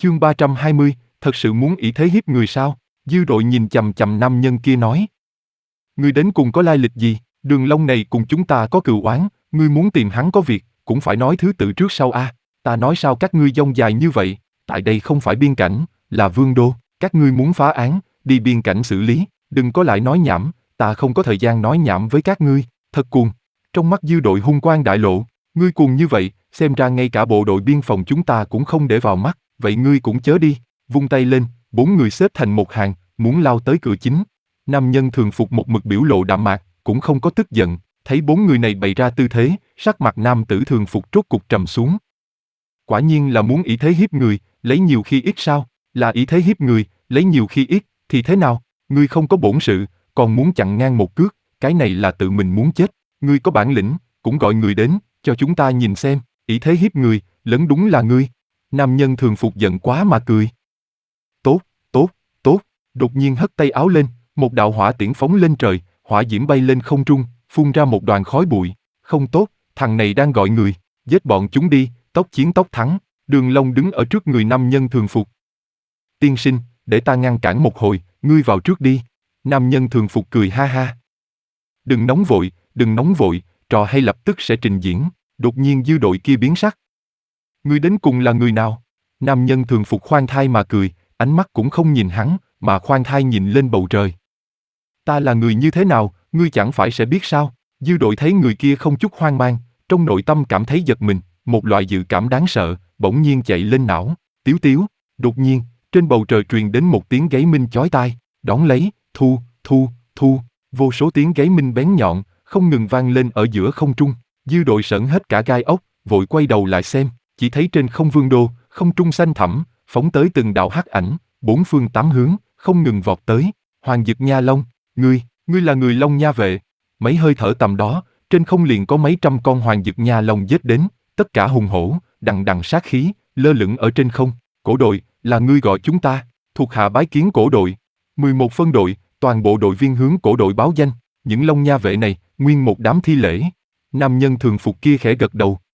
Chương 320, thật sự muốn ỷ thế hiếp người sao? Dư đội nhìn chằm chằm nam nhân kia nói. Ngươi đến cùng có lai lịch gì? Đường Long này cùng chúng ta có cừu oán, ngươi muốn tìm hắn có việc, cũng phải nói thứ tự trước sau a. Ta nói sao các ngươi dông dài như vậy? Tại đây không phải biên cảnh, là vương đô, các ngươi muốn phá án, đi biên cảnh xử lý, đừng có lại nói nhảm, ta không có thời gian nói nhảm với các ngươi, thật cuồng. Trong mắt Dư đội hung quang đại lộ, ngươi cuồng như vậy, xem ra ngay cả bộ đội biên phòng chúng ta cũng không để vào mắt, vậy ngươi cũng chớ đi. Vung tay lên, 4 người xếp thành một hàng, muốn lao tới cửa chính. Nam nhân thường phục một mực biểu lộ đạm mạc, cũng không có tức giận, thấy 4 người này bày ra tư thế, sắc mặt nam tử thường phục rốt cục trầm xuống. Quả nhiên là muốn ỷ thế hiếp người, lấy nhiều khi ít sao? Là ỷ thế hiếp người, lấy nhiều khi ít, thì thế nào? Ngươi không có bổn sự, còn muốn chặn ngang một cước, cái này là tự mình muốn chết. Ngươi có bản lĩnh, cũng gọi người đến, cho chúng ta nhìn xem, ỷ thế hiếp người, lấn đúng là ngươi. Nam nhân thường phục giận quá mà cười. Tốt, tốt, tốt, đột nhiên hất tay áo lên, một đạo hỏa tiễn phóng lên trời, hỏa diễm bay lên không trung, phun ra một đoàn khói bụi. Không tốt, thằng này đang gọi người, giết bọn chúng đi, tốc chiến tốc thắng. Đường Long đứng ở trước người nam nhân thường phục. Tiên sinh, để ta ngăn cản một hồi, ngươi vào trước đi. Nam nhân thường phục cười ha ha. Đừng nóng vội, trò hay lập tức sẽ trình diễn. Đột nhiên Dư đội kia biến sắc. Ngươi đến cùng là người nào? Nam nhân thường phục khoan thai mà cười, ánh mắt cũng không nhìn hắn, mà khoan thai nhìn lên bầu trời. Ta là người như thế nào, ngươi chẳng phải sẽ biết sao? Dư đội thấy người kia không chút hoang mang, trong nội tâm cảm thấy giật mình, một loại dự cảm đáng sợ, bỗng nhiên chạy lên não. Tiếu tiếu, đột nhiên, trên bầu trời truyền đến một tiếng gáy minh chói tai, đón lấy, thu, thu, thu, vô số tiếng gáy minh bén nhọn, không ngừng vang lên ở giữa không trung. Dư đội sởn hết cả gai ốc, vội quay đầu lại xem, chỉ thấy trên không vương đô, không trung xanh thẳm, phóng tới từng đạo hắc ảnh, 4 phương 8 hướng, không ngừng vọt tới. Hoàng Dực Nha Long, ngươi là người Long Nha vệ. Mấy hơi thở tầm đó, trên không liền có mấy trăm con Hoàng Dực Nha Long giết đến, tất cả hùng hổ, đằng đằng sát khí, lơ lửng ở trên không. Cổ đội, là ngươi gọi chúng ta, thuộc hạ bái kiến cổ đội. 11 phân đội, toàn bộ đội viên hướng cổ đội báo danh, những Long Nha vệ này, nguyên một đám thi lễ. Nam nhân thường phục kia khẽ gật đầu.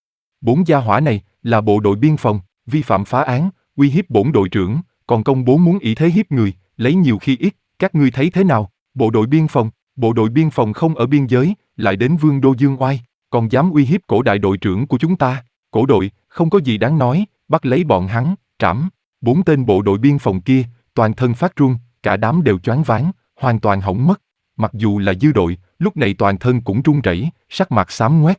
4 gia hỏa này, là bộ đội biên phòng, vi phạm phá án, uy hiếp bổn đội trưởng, còn công bố muốn ỷ thế hiếp người, lấy nhiều khi ít, các ngươi thấy thế nào? Bộ đội biên phòng không ở biên giới, lại đến vương đô Dương Oai, còn dám uy hiếp cổ đại đội trưởng của chúng ta. Cổ đội, không có gì đáng nói, bắt lấy bọn hắn, trảm. 4 tên bộ đội biên phòng kia, toàn thân phát run, cả đám đều choáng váng, hoàn toàn hỏng mất. Mặc dù là Dư đội, lúc này toàn thân cũng run rẩy, sắc mặt xám ngoét.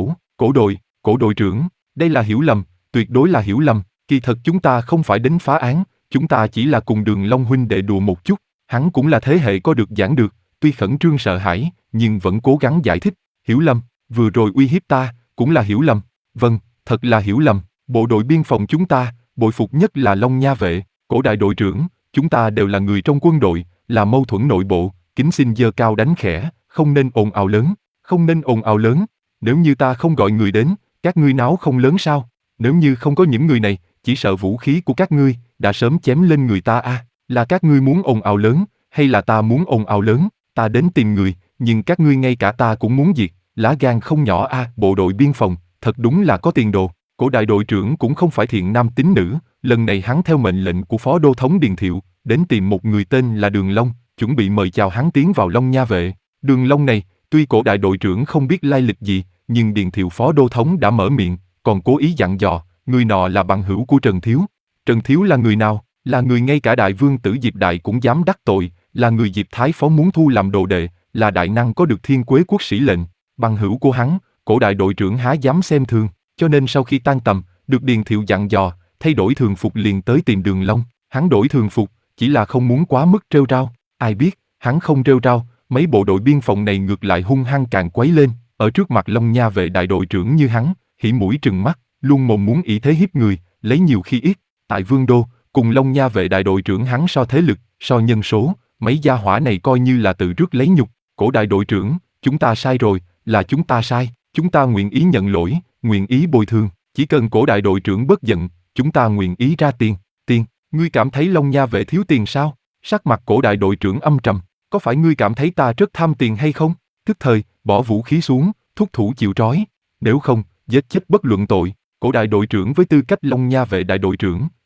Cổ đội trưởng, đây là hiểu lầm, tuyệt đối là hiểu lầm. Kỳ thật chúng ta không phải đến phá án, chúng ta chỉ là cùng Đường Long huynh đệ đùa một chút. Hắn cũng là thế hệ có được giảng được, tuy khẩn trương sợ hãi, nhưng vẫn cố gắng giải thích. Hiểu lầm, vừa rồi uy hiếp ta, cũng là hiểu lầm. Vâng, thật là hiểu lầm. Bộ đội biên phòng chúng ta, bội phục nhất là Long Nha vệ. Cổ đại đội trưởng, chúng ta đều là người trong quân đội, là mâu thuẫn nội bộ, kính xin giơ cao đánh khẽ, không nên ồn ào lớn, không nên ồn ào lớn. Nếu như ta không gọi người đến, các ngươi náo không lớn sao? Nếu như không có những người này, chỉ sợ vũ khí của các ngươi đã sớm chém lên người ta a. Là các ngươi muốn ồn ào lớn, hay là ta muốn ồn ào lớn? Ta đến tìm người, nhưng các ngươi ngay cả ta cũng muốn diệt, lá gan không nhỏ a. Bộ đội biên phòng, thật đúng là có tiền đồ. Cổ đại đội trưởng cũng không phải thiện nam tín nữ, lần này hắn theo mệnh lệnh của phó đô thống Điền Thiệu, đến tìm một người tên là Đường Long, chuẩn bị mời chào hắn tiến vào Long Nha vệ. Đường Long này, tuy cổ đại đội trưởng không biết lai lịch gì, nhưng Điền Thiệu phó đô thống đã mở miệng, còn cố ý dặn dò, người nọ là bằng hữu của Trần Thiếu. Trần Thiếu là người nào? Là người ngay cả đại vương tử Diệp Đại cũng dám đắc tội, là người Diệp Thái phó muốn thu làm đồ đệ, là đại năng có được Thiên Quế quốc sĩ lệnh. Bằng hữu của hắn, cổ đại đội trưởng há dám xem thường, cho nên sau khi tan tầm, được Điền Thiệu dặn dò, thay đổi thường phục liền tới tìm Đường Long. Hắn đổi thường phục, chỉ là không muốn quá mức rêu rao. Ai biết, hắn không rêu rao, mấy bộ đội biên phòng này ngược lại hung hăng càng quấy lên. Ở trước mặt Long Nha vệ đại đội trưởng như hắn, hỉ mũi trừng mắt, luôn mồm muốn ỷ thế hiếp người, lấy nhiều khi ít. Tại Vương Đô, cùng Long Nha vệ đại đội trưởng hắn so thế lực, so nhân số, mấy gia hỏa này coi như là tự rước lấy nhục. Cổ đại đội trưởng, chúng ta sai rồi, là chúng ta sai, chúng ta nguyện ý nhận lỗi, nguyện ý bồi thường. Chỉ cần cổ đại đội trưởng bớt giận, chúng ta nguyện ý ra tiền. Tiền, ngươi cảm thấy Long Nha vệ thiếu tiền sao? Sắc mặt cổ đại đội trưởng âm trầm, có phải ngươi cảm thấy ta rất tham tiền hay không? Tức thời, bỏ vũ khí xuống, thúc thủ chịu trói, nếu không, giết chết bất luận tội. Cổ đại đội trưởng với tư cách Long Nha vệ đại đội trưởng,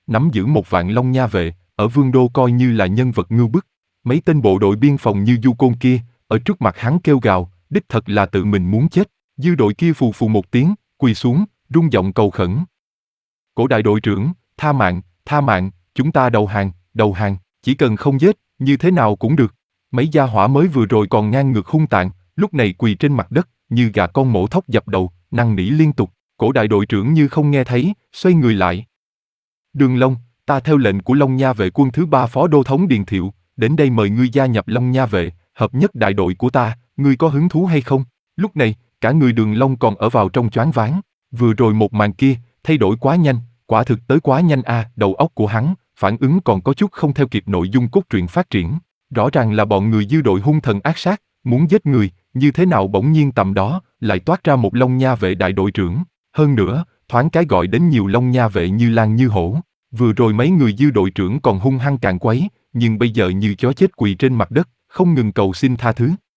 nắm giữ 1 vạn Long Nha vệ, ở Vương Đô coi như là nhân vật ngưu bức. Mấy tên bộ đội biên phòng như Du Côn kia, ở trước mặt hắn kêu gào, đích thật là tự mình muốn chết. Dư đội kia phù phù một tiếng, quỳ xuống, rung giọng cầu khẩn. Cổ đại đội trưởng, tha mạng, chúng ta đầu hàng, chỉ cần không giết, như thế nào cũng được. Mấy gia hỏa mới vừa rồi còn ngang ngược hung tàn, lúc này quỳ trên mặt đất, như gà con mổ thóc dập đầu, năn nỉ liên tục. Cổ đại đội trưởng như không nghe thấy, xoay người lại. Đường Long, ta theo lệnh của Long Nha vệ quân thứ 3 phó đô thống Điền Thiệu, đến đây mời ngươi gia nhập Long Nha vệ, hợp nhất đại đội của ta, ngươi có hứng thú hay không? Lúc này, cả người Đường Long còn ở vào trong choáng váng. Vừa rồi một màn kia, thay đổi quá nhanh, quả thực tới quá nhanh a, đầu óc của hắn, phản ứng còn có chút không theo kịp nội dung cốt truyện phát triển. Rõ ràng là bọn người dư đội hung thần ác sát, muốn giết người, như thế nào bỗng nhiên tầm đó, lại toát ra một Long Nha vệ đại đội trưởng. Hơn nữa, thoáng cái gọi đến nhiều Long Nha vệ như lang như hổ. Vừa rồi mấy người dư đội trưởng còn hung hăng càn quấy, nhưng bây giờ như chó chết quỳ trên mặt đất, không ngừng cầu xin tha thứ.